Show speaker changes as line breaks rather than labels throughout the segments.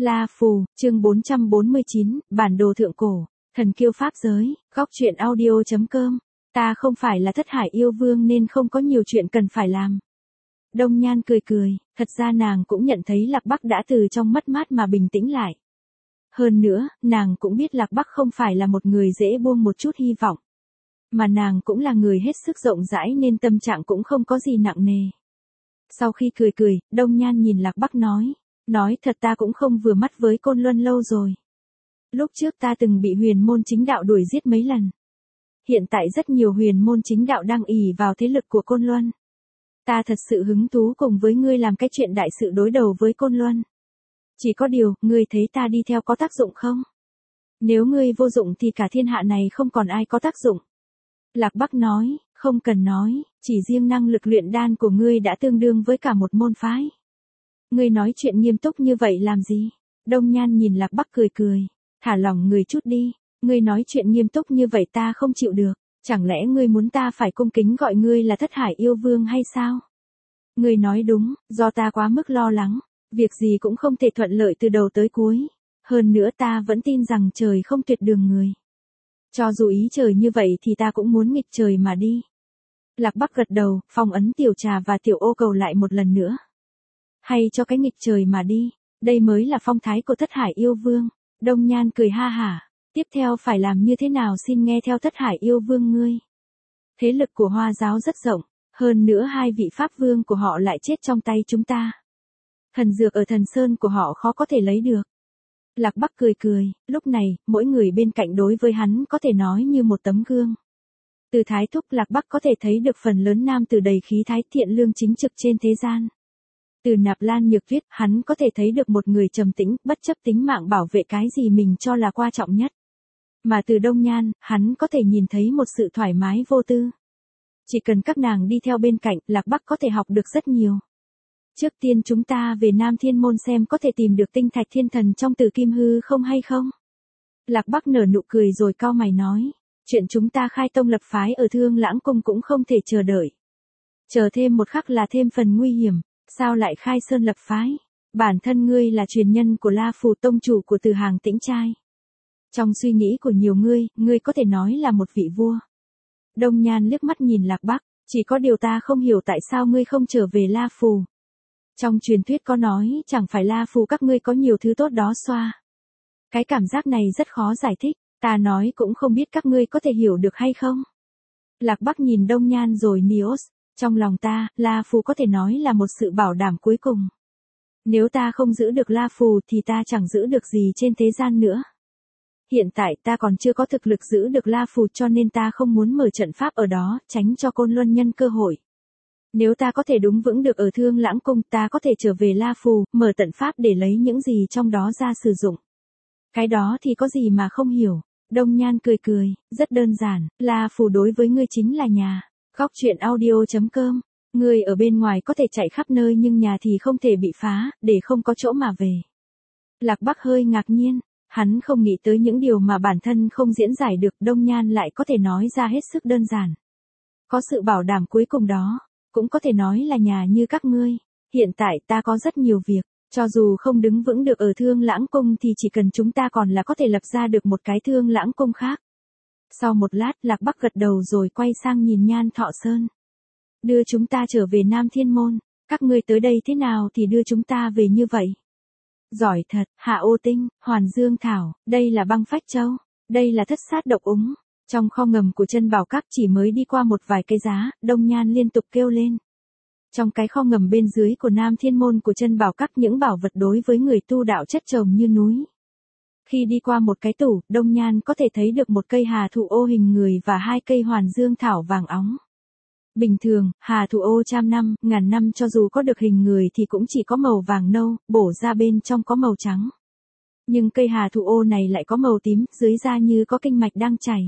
La Phù, chương 449, bản đồ thượng cổ, thần kiêu pháp giới, góc truyện audio.com. Ta không phải là thất hải yêu vương nên không có nhiều chuyện cần phải làm. Đông Nhan cười cười, thật ra nàng cũng nhận thấy Lạc Bắc đã từ trong mất mát mà bình tĩnh lại. Hơn nữa, nàng cũng biết Lạc Bắc không phải là một người dễ buông một chút hy vọng. Mà nàng cũng là người hết sức rộng rãi nên tâm trạng cũng không có gì nặng nề. Sau khi cười cười, Đông Nhan nhìn Lạc Bắc nói thật ta cũng không vừa mắt với Côn Luân lâu rồi. Lúc trước ta từng bị huyền môn chính đạo đuổi giết mấy lần. Hiện tại rất nhiều huyền môn chính đạo đang ỷ vào thế lực của Côn Luân. Ta thật sự hứng thú cùng với ngươi làm cái chuyện đại sự đối đầu với Côn Luân. Chỉ có điều, ngươi thấy ta đi theo có tác dụng không? Nếu ngươi vô dụng thì cả thiên hạ này không còn ai có tác dụng. Lạc Bắc nói, không cần nói, chỉ riêng năng lực luyện đan của ngươi đã tương đương với cả một môn phái. Ngươi nói chuyện nghiêm túc như vậy làm gì? Đông Nhan nhìn Lạc Bắc cười cười, thả lỏng người chút đi, ngươi nói chuyện nghiêm túc như vậy ta không chịu được, chẳng lẽ ngươi muốn ta phải cung kính gọi ngươi là thất hải yêu vương hay sao? Ngươi nói đúng, do ta quá mức lo lắng, việc gì cũng không thể thuận lợi từ đầu tới cuối, hơn nữa ta vẫn tin rằng trời không tuyệt đường người. Cho dù ý trời như vậy thì ta cũng muốn nghịch trời mà đi. Lạc Bắc gật đầu, phong ấn tiểu trà và tiểu ô cầu lại một lần nữa. Hay cho cái nghịch trời mà đi, đây mới là phong thái của thất hải yêu vương. Đông Nhan cười ha hả, tiếp theo phải làm như thế nào xin nghe theo thất hải yêu vương ngươi. Thế lực của Hoa giáo rất rộng, hơn nữa hai vị pháp vương của họ lại chết trong tay chúng ta. Thần dược ở thần sơn của họ khó có thể lấy được. Lạc Bắc cười cười, lúc này, mỗi người bên cạnh đối với hắn có thể nói như một tấm gương. Từ Thái Thúc Lạc Bắc có thể thấy được phần lớn nam tử đầy khí thái thiện lương chính trực trên thế gian. Từ Nạp Lan Nhược Tuyết, hắn có thể thấy được một người trầm tĩnh, bất chấp tính mạng bảo vệ cái gì mình cho là quan trọng nhất. Mà từ Đông Nhan, hắn có thể nhìn thấy một sự thoải mái vô tư. Chỉ cần các nàng đi theo bên cạnh, Lạc Bắc có thể học được rất nhiều. Trước tiên chúng ta về Nam Thiên Môn xem có thể tìm được tinh thạch thiên thần trong Tử Kim Hư không hay không. Lạc Bắc nở nụ cười rồi cau mày nói, chuyện chúng ta khai tông lập phái ở Thương Lãng Cung cũng không thể chờ đợi. Chờ thêm một khắc là thêm phần nguy hiểm, sao lại khai sơn lập phái? Bản thân ngươi là truyền nhân của La Phù tông chủ của Từ Hàng Tĩnh Trai. Trong suy nghĩ của nhiều ngươi có thể nói là một vị vua. Đông Nhan liếc mắt nhìn Lạc Bắc, chỉ có điều ta không hiểu tại sao ngươi không trở về La Phù. Trong truyền thuyết có nói, chẳng phải La Phù các ngươi có nhiều thứ tốt đó xoa. Cái cảm giác này rất khó giải thích, ta nói cũng không biết các ngươi có thể hiểu được hay không. Lạc Bắc nhìn Đông Nhan rồi Nios, trong lòng ta, La Phù có thể nói là một sự bảo đảm cuối cùng. Nếu ta không giữ được La Phù thì ta chẳng giữ được gì trên thế gian nữa. Hiện tại ta còn chưa có thực lực giữ được La Phù cho nên ta không muốn mở trận pháp ở đó, tránh cho Côn Luân nhân cơ hội. Nếu ta có thể đúng vững được ở Thương Lãng Cung ta có thể trở về La Phù, mở tận pháp để lấy những gì trong đó ra sử dụng. Cái đó thì có gì mà không hiểu. Đông Nhan cười cười, rất đơn giản, La Phù đối với ngươi chính là nhà. Góc truyện audio.com, ngươi ở bên ngoài có thể chạy khắp nơi nhưng nhà thì không thể bị phá, để không có chỗ mà về. Lạc Bắc hơi ngạc nhiên, hắn không nghĩ tới những điều mà bản thân không diễn giải được, Đông Nhan lại có thể nói ra hết sức đơn giản. Có sự bảo đảm cuối cùng đó, cũng có thể nói là nhà như các ngươi. Hiện tại ta có rất nhiều việc, cho dù không đứng vững được ở Thương Lãng Cung thì chỉ cần chúng ta còn là có thể lập ra được một cái Thương Lãng Cung khác. Sau một lát Lạc Bắc gật đầu rồi quay sang nhìn Nhan Thọ Sơn. Đưa chúng ta trở về Nam Thiên Môn, các ngươi tới đây thế nào thì đưa chúng ta về như vậy. Giỏi thật, Hạ Ô Tinh, Hoàn Dương Thảo, đây là Băng Phách Châu, đây là Thất Sát Độc Úng. Trong kho ngầm của Chân Bảo Các chỉ mới đi qua một vài cây giá, Đông Nhan liên tục kêu lên. Trong cái kho ngầm bên dưới của Nam Thiên Môn của Chân Bảo Các những bảo vật đối với người tu đạo chất chồng như núi. Khi đi qua một cái tủ, Đông Nhan có thể thấy được một cây hà thụ ô hình người và hai cây hoàn dương thảo vàng óng. Bình thường, hà thụ ô trăm năm, ngàn năm cho dù có được hình người thì cũng chỉ có màu vàng nâu, bổ ra bên trong có màu trắng. Nhưng cây hà thụ ô này lại có màu tím, dưới da như có kinh mạch đang chảy.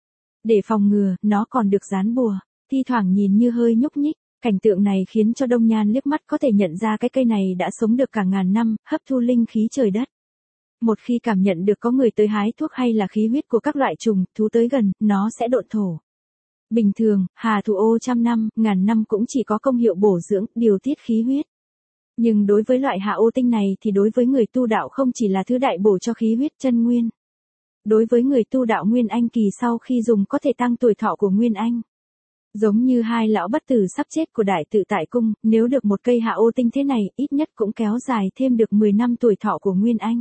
Để phòng ngừa, nó còn được dán bùa, thi thoảng nhìn như hơi nhúc nhích. Cảnh tượng này khiến cho Đông Nhan liếc mắt có thể nhận ra cái cây này đã sống được cả ngàn năm, hấp thu linh khí trời đất. Một khi cảm nhận được có người tới hái thuốc hay là khí huyết của các loại trùng, thú tới gần, nó sẽ độn thổ. Bình thường, hà thụ ô trăm năm, ngàn năm cũng chỉ có công hiệu bổ dưỡng, điều tiết khí huyết. Nhưng đối với loại hạ ô tinh này thì đối với người tu đạo không chỉ là thứ đại bổ cho khí huyết chân nguyên. Đối với người tu đạo Nguyên Anh kỳ sau khi dùng có thể tăng tuổi thọ của Nguyên Anh. Giống như hai lão bất tử sắp chết của Đại Tự Tại Cung, nếu được một cây hạ ô tinh thế này, ít nhất cũng kéo dài thêm được 10 năm tuổi thọ của Nguyên Anh.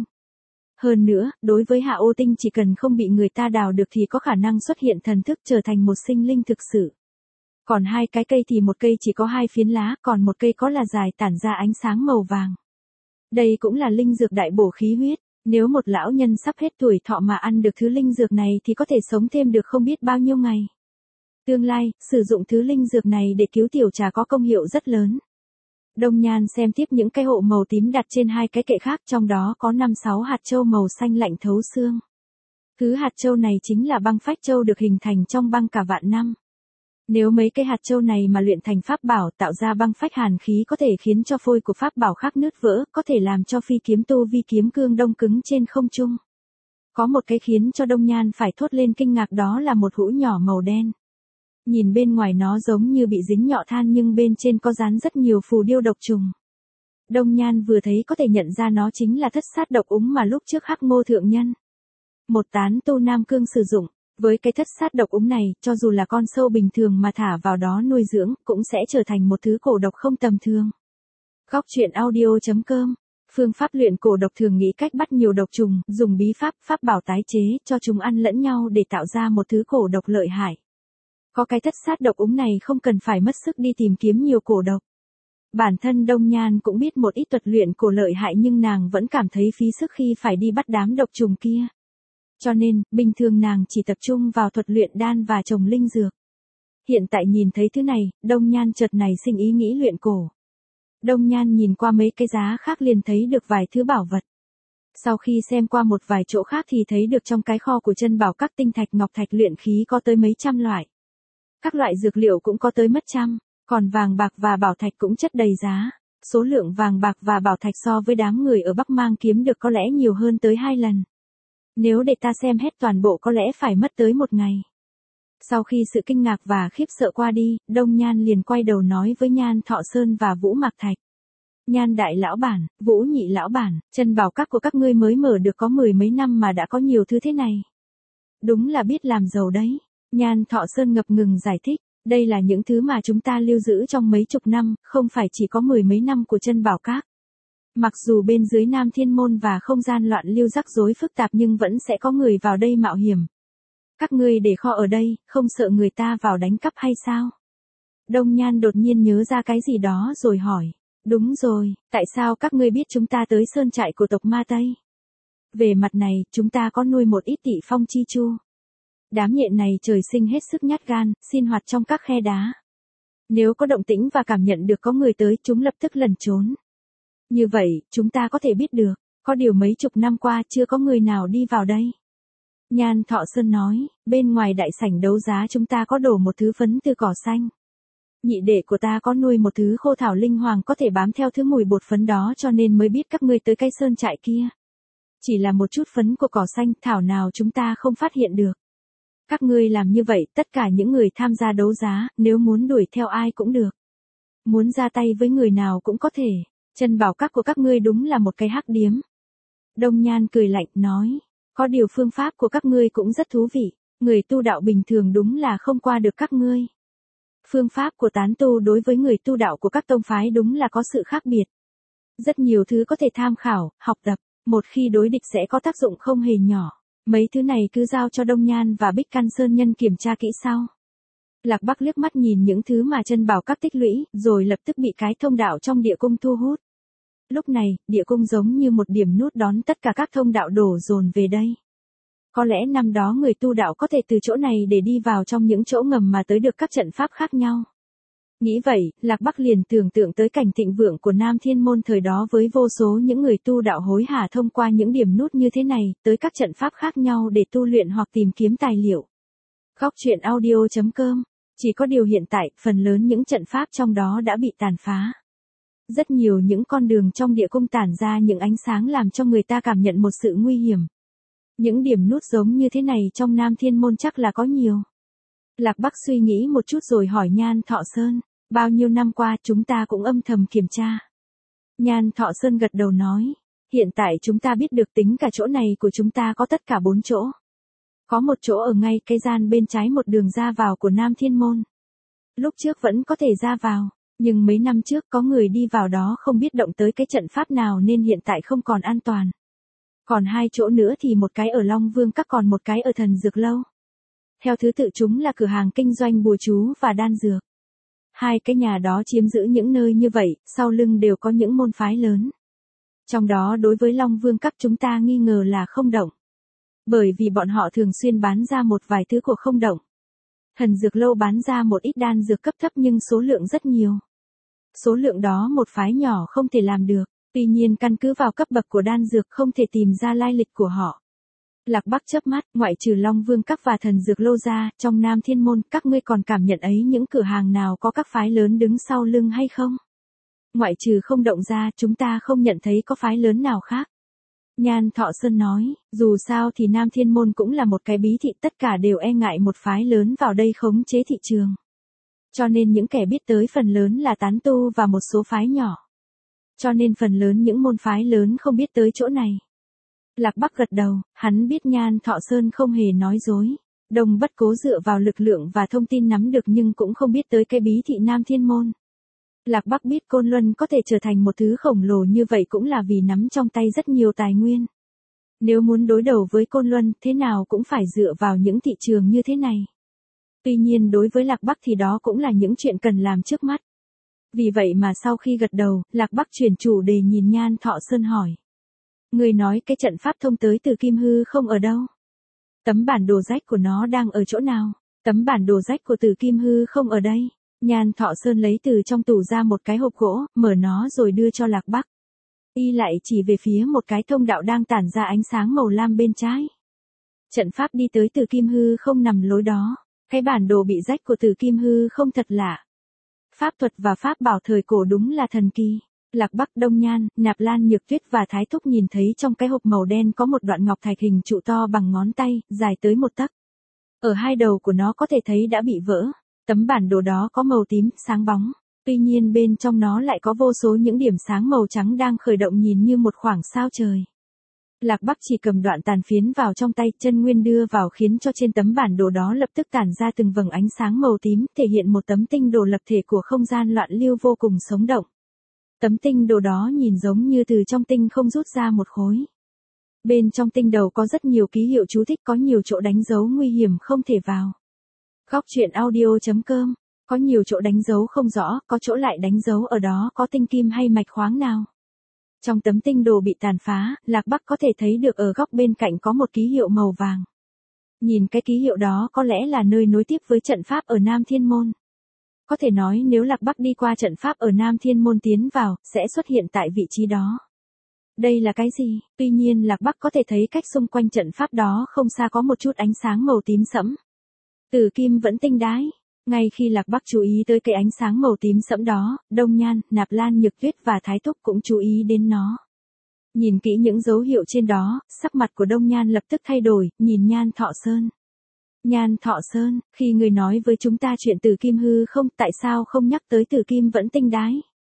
Hơn nữa, đối với hạ ô tinh chỉ cần không bị người ta đào được thì có khả năng xuất hiện thần thức trở thành một sinh linh thực sự. Còn hai cái cây thì một cây chỉ có hai phiến lá, còn một cây có là dài tản ra ánh sáng màu vàng. Đây cũng là linh dược đại bổ khí huyết. Nếu một lão nhân sắp hết tuổi thọ mà ăn được thứ linh dược này thì có thể sống thêm được không biết bao nhiêu ngày. Tương lai, sử dụng thứ linh dược này để cứu tiểu trà có công hiệu rất lớn. Đông Nhan xem tiếp những cái hộ màu tím đặt trên hai cái kệ khác, trong đó có 5-6 hạt châu màu xanh lạnh thấu xương. Thứ hạt châu này chính là băng phách châu được hình thành trong băng cả vạn năm. Nếu mấy cái hạt châu này mà luyện thành pháp bảo tạo ra băng phách hàn khí có thể khiến cho phôi của pháp bảo khác nứt vỡ, có thể làm cho phi kiếm tu vi kiếm cương đông cứng trên không trung. Có một cái khiến cho Đông Nhan phải thốt lên kinh ngạc, đó là một hũ nhỏ màu đen. Nhìn bên ngoài nó giống như bị dính nhọ than nhưng bên trên có dán rất nhiều phù điêu độc trùng. Đông Nhan vừa thấy có thể nhận ra nó chính là thất sát độc úng mà lúc trước Hắc Ngô thượng nhân, một tán tu Nam Cương sử dụng. Với cái thất sát độc úng này, cho dù là con sâu bình thường mà thả vào đó nuôi dưỡng, cũng sẽ trở thành một thứ cổ độc không tầm thường. Góc truyện audio.com. Phương pháp luyện cổ độc thường nghĩ cách bắt nhiều độc trùng, dùng bí pháp, pháp bảo tái chế, cho chúng ăn lẫn nhau để tạo ra một thứ cổ độc lợi hại. Có cái thất sát độc úng này không cần phải mất sức đi tìm kiếm nhiều cổ độc. Bản thân Đông Nhan cũng biết một ít thuật luyện cổ lợi hại nhưng nàng vẫn cảm thấy phí sức khi phải đi bắt đám độc trùng kia. Cho nên, bình thường nàng chỉ tập trung vào thuật luyện đan và trồng linh dược. Hiện tại nhìn thấy thứ này, Đông Nhan chợt nảy sinh ý nghĩ luyện cổ. Đông Nhan nhìn qua mấy cái giá khác liền thấy được vài thứ bảo vật. Sau khi xem qua một vài chỗ khác thì thấy được trong cái kho của chân bảo các tinh thạch ngọc thạch luyện khí có tới mấy trăm loại. Các loại dược liệu cũng có tới mất trăm, còn vàng bạc và bảo thạch cũng chất đầy giá. Số lượng vàng bạc và bảo thạch so với đám người ở Bắc Mang kiếm được có lẽ nhiều hơn tới 2 lần. Nếu để ta xem hết toàn bộ có lẽ phải mất tới 1 ngày. Sau khi sự kinh ngạc và khiếp sợ qua đi, Đông Nhan liền quay đầu nói với Nhan Thọ Sơn và Vũ Mạc Thạch. Nhan đại lão bản, Vũ nhị lão bản, chân bảo các của các ngươi mới mở được có 10 mấy năm mà đã có nhiều thứ thế này. Đúng là biết làm giàu đấy. Nhan Thọ Sơn ngập ngừng giải thích, đây là những thứ mà chúng ta lưu giữ trong mấy chục năm, không phải chỉ có 10 mấy năm của chân bảo các. Mặc dù bên dưới Nam Thiên Môn và không gian loạn lưu rắc rối phức tạp nhưng vẫn sẽ có người vào đây mạo hiểm. Các ngươi để kho ở đây, không sợ người ta vào đánh cắp hay sao? Đông Nhan đột nhiên nhớ ra cái gì đó rồi hỏi. Đúng rồi, tại sao các ngươi biết chúng ta tới sơn trại của tộc Ma Tây? Về mặt này, chúng ta có nuôi một ít Tị Phong chi chu. Đám nhện này trời sinh hết sức nhát gan, sinh hoạt trong các khe đá. Nếu có động tĩnh và cảm nhận được có người tới, chúng lập tức lẩn trốn. Như vậy, chúng ta có thể biết được, có điều mấy chục năm qua chưa có người nào đi vào đây. Nhan Thọ Sơn nói, bên ngoài đại sảnh đấu giá chúng ta có đổ một thứ phấn từ cỏ xanh. Nhị đệ của ta có nuôi một thứ khô thảo linh hoàng có thể bám theo thứ mùi bột phấn đó cho nên mới biết các ngươi tới cái sơn trại kia. Chỉ là một chút phấn của cỏ xanh thảo nào chúng ta không phát hiện được. Các ngươi làm như vậy, tất cả những người tham gia đấu giá, nếu muốn đuổi theo ai cũng được. Muốn ra tay với người nào cũng có thể. Chân bảo các của các ngươi đúng là một cái hắc điếm. Đông Nhan cười lạnh, nói, có điều phương pháp của các ngươi cũng rất thú vị, người tu đạo bình thường đúng là không qua được các ngươi. Phương pháp của tán tu đối với người tu đạo của các tông phái đúng là có sự khác biệt. Rất nhiều thứ có thể tham khảo, học tập, một khi đối địch sẽ có tác dụng không hề nhỏ. Mấy thứ này cứ giao cho Đông Nhan và Bích Căn Sơn Nhân kiểm tra kỹ sau. Lạc Bắc liếc mắt nhìn những thứ mà chân bảo các tích lũy, rồi lập tức bị cái thông đạo trong địa cung thu hút. Lúc này, địa cung giống như một điểm nút đón tất cả các thông đạo đổ dồn về đây. Có lẽ năm đó người tu đạo có thể từ chỗ này để đi vào trong những chỗ ngầm mà tới được các trận pháp khác nhau. Nghĩ vậy, Lạc Bắc liền tưởng tượng tới cảnh thịnh vượng của Nam Thiên Môn thời đó với vô số những người tu đạo hối hả thông qua những điểm nút như thế này, tới các trận pháp khác nhau để tu luyện hoặc tìm kiếm tài liệu. Góc truyện audio.com. Chỉ có điều hiện tại, phần lớn những trận pháp trong đó đã bị tàn phá. Rất nhiều những con đường trong địa cung tản ra những ánh sáng làm cho người ta cảm nhận một sự nguy hiểm. Những điểm nút giống như thế này trong Nam Thiên Môn chắc là có nhiều. Lạc Bắc suy nghĩ một chút rồi hỏi Nhan Thọ Sơn, bao nhiêu năm qua chúng ta cũng âm thầm kiểm tra. Nhan Thọ Sơn gật đầu nói. Hiện tại chúng ta biết được tính cả chỗ này của chúng ta có tất cả 4 chỗ. Có một chỗ ở ngay cái gian bên trái một đường ra vào của Nam Thiên Môn. Lúc trước vẫn có thể ra vào, nhưng mấy năm trước có người đi vào đó không biết động tới cái trận pháp nào nên hiện tại không còn an toàn. Còn 2 chỗ nữa thì một cái ở Long Vương Các còn một cái ở Thần Dược Lâu. Theo thứ tự chúng là cửa hàng kinh doanh bùa chú và đan dược. 2 cái nhà đó chiếm giữ những nơi như vậy, sau lưng đều có những môn phái lớn. Trong đó đối với Long Vương Các chúng ta nghi ngờ là không động. Bởi vì bọn họ thường xuyên bán ra một vài thứ của không động. Thần Dược Lâu bán ra một ít đan dược cấp thấp nhưng số lượng rất nhiều. Số lượng đó một phái nhỏ không thể làm được, tuy nhiên căn cứ vào cấp bậc của đan dược không thể tìm ra lai lịch của họ. Lạc Bắc chớp mắt, ngoại trừ Long Vương Các và Thần Dược Lâu ra, trong Nam Thiên Môn, các ngươi còn cảm nhận ấy những cửa hàng nào có các phái lớn đứng sau lưng hay không? Ngoại trừ không động ra, chúng ta không nhận thấy có phái lớn nào khác. Nhan Thọ Sơn nói, dù sao thì Nam Thiên Môn cũng là một cái bí thị, tất cả đều e ngại một phái lớn vào đây khống chế thị trường. Cho nên những kẻ biết tới phần lớn là tán tu và một số phái nhỏ. Cho nên phần lớn những môn phái lớn không biết tới chỗ này. Lạc Bắc gật đầu, hắn biết Nhan Thọ Sơn không hề nói dối. Đông Bất Cố dựa vào lực lượng và thông tin nắm được nhưng cũng không biết tới cái bí thị Nam Thiên Môn. Lạc Bắc biết Côn Luân có thể trở thành một thứ khổng lồ như vậy cũng là vì nắm trong tay rất nhiều tài nguyên. Nếu muốn đối đầu với Côn Luân, thế nào cũng phải dựa vào những thị trường như thế này. Tuy nhiên đối với Lạc Bắc thì đó cũng là những chuyện cần làm trước mắt. Vì vậy mà sau khi gật đầu, Lạc Bắc chuyển chủ đề nhìn Nhan Thọ Sơn hỏi. Người nói cái trận pháp thông tới từ Kim Hư không ở đâu? Tấm bản đồ rách của nó đang ở chỗ nào? Tấm bản đồ rách của Từ Kim Hư không ở đây. Nhan Thọ Sơn lấy từ trong tủ ra một cái hộp gỗ, mở nó rồi đưa cho Lạc Bắc. Y lại chỉ về phía một cái thông đạo đang tản ra ánh sáng màu lam bên trái. Trận pháp đi tới Từ Kim Hư không nằm lối đó. Cái bản đồ bị rách của Từ Kim Hư không thật lạ. Pháp thuật và pháp bảo thời cổ đúng là thần kỳ. Lạc Bắc, Đông Nhan, Nạp Lan Nhược Tuyết và Thái Thúc nhìn thấy trong cái hộp màu đen có một đoạn ngọc thạch hình trụ to bằng ngón tay, dài tới 1 tấc. Ở 2 đầu của nó có thể thấy đã bị vỡ. Tấm bản đồ đó có màu tím, sáng bóng. Tuy nhiên bên trong nó lại có vô số những điểm sáng màu trắng đang khởi động nhìn như một khoảng sao trời. Lạc Bắc chỉ cầm đoạn tàn phiến vào trong tay, chân nguyên đưa vào khiến cho trên tấm bản đồ đó lập tức tản ra từng vầng ánh sáng màu tím, thể hiện một tấm tinh đồ lập thể của không gian loạn lưu vô cùng sống động. Tấm tinh đồ đó nhìn giống như từ trong tinh không rút ra một khối. Bên trong tinh đầu có rất nhiều ký hiệu chú thích, có nhiều chỗ đánh dấu nguy hiểm không thể vào. Góc truyện audio.com, có nhiều chỗ đánh dấu không rõ, có chỗ lại đánh dấu ở đó có tinh kim hay mạch khoáng nào. Trong tấm tinh đồ bị tàn phá, Lạc Bắc có thể thấy được ở góc bên cạnh có một ký hiệu màu vàng. Nhìn cái ký hiệu đó có lẽ là nơi nối tiếp với trận pháp ở Nam Thiên Môn. Có thể nói nếu Lạc Bắc đi qua trận pháp ở Nam Thiên Môn tiến vào, sẽ xuất hiện tại vị trí đó. Đây là cái gì? Tuy nhiên Lạc Bắc có thể thấy cách xung quanh trận pháp đó không xa có một chút ánh sáng màu tím sẫm. Tử Kim Vẫn Tinh Đái. Ngay khi Lạc Bắc chú ý tới cái ánh sáng màu tím sẫm đó, Đông Nhan, Nạp Lan Nhược Tuyết và Thái Thúc cũng chú ý đến nó. Nhìn kỹ những dấu hiệu trên đó, sắc mặt của Đông Nhan lập tức thay đổi, nhìn Nhan Thọ Sơn. Nhan Thọ Sơn, khi người nói với chúng ta chuyện Tử Kim hư không, tại sao không nhắc tới Tử Kim Vẫn Tinh Đái?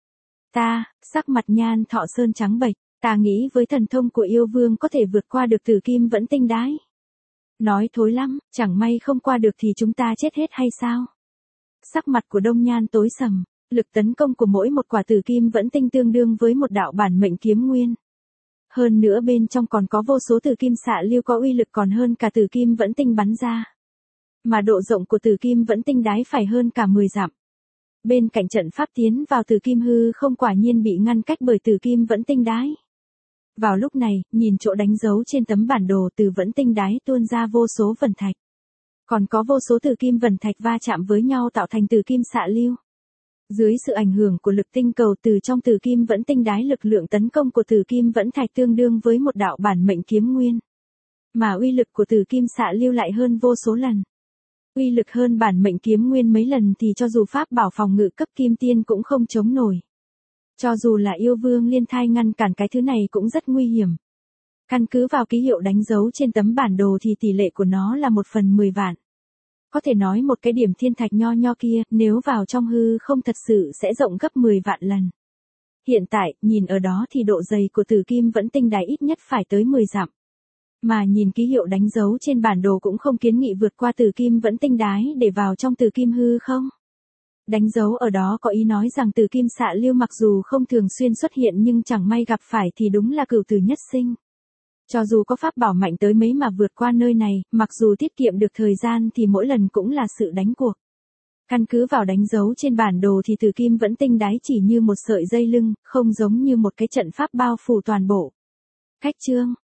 Sắc mặt Nhan Thọ Sơn trắng bệch, ta nghĩ với thần thông của yêu vương có thể vượt qua được Tử Kim Vẫn Tinh Đái. Nói thối lắm, chẳng may không qua được thì chúng ta chết hết hay sao? Sắc mặt của Đông Nhan tối sầm, lực tấn công của mỗi một quả Tử Kim Vẫn Tinh tương đương với một đạo bản mệnh kiếm nguyên. Hơn nữa bên trong còn có vô số Tử Kim xạ lưu có uy lực còn hơn cả Tử Kim Vẫn Tinh bắn ra. Mà độ rộng của Tử Kim Vẫn Tinh Đái phải hơn cả 10 dặm. Bên cạnh trận pháp tiến vào Tử Kim hư không quả nhiên bị ngăn cách bởi Tử Kim Vẫn Tinh Đái. Vào lúc này, nhìn chỗ đánh dấu trên tấm bản đồ từ Vẫn Tinh Đái tuôn ra vô số vần thạch. Còn có vô số Tử Kim vần thạch va chạm với nhau tạo thành Tử Kim xạ lưu. Dưới sự ảnh hưởng của lực tinh cầu từ trong Tử Kim Vẫn Tinh Đái, lực lượng tấn công của Tử Kim Vẫn Thạch tương đương với một đạo bản mệnh kiếm nguyên. Mà uy lực của Tử Kim xạ lưu lại hơn vô số lần. Uy lực hơn bản mệnh kiếm nguyên mấy lần thì cho dù pháp bảo phòng ngự cấp kim tiên cũng không chống nổi. Cho dù là yêu vương liên thai ngăn cản cái thứ này cũng rất nguy hiểm. Căn cứ vào ký hiệu đánh dấu trên tấm bản đồ thì tỷ lệ của nó là 1/10 vạn. Có thể nói một cái điểm thiên thạch nho nho kia, nếu vào trong hư không thật sự sẽ rộng gấp 10 vạn lần. Hiện tại, nhìn ở đó thì độ dày của tử kim vẫn tinh đái ít nhất phải tới 10 dặm. Mà nhìn ký hiệu đánh dấu trên bản đồ cũng không kiến nghị vượt qua tử kim vẫn tinh đái để vào trong tử kim hư không. Đánh dấu ở đó có ý nói rằng tử kim xạ lưu mặc dù không thường xuyên xuất hiện nhưng chẳng may gặp phải thì đúng là cửu tử nhất sinh. Cho dù có pháp bảo mạnh tới mấy mà vượt qua nơi này, mặc dù tiết kiệm được thời gian thì mỗi lần cũng là sự đánh cuộc. Căn cứ vào đánh dấu trên bản đồ thì tử kim vẫn tinh đái chỉ như một sợi dây lưng, không giống như một cái trận pháp bao phủ toàn bộ. Cách chương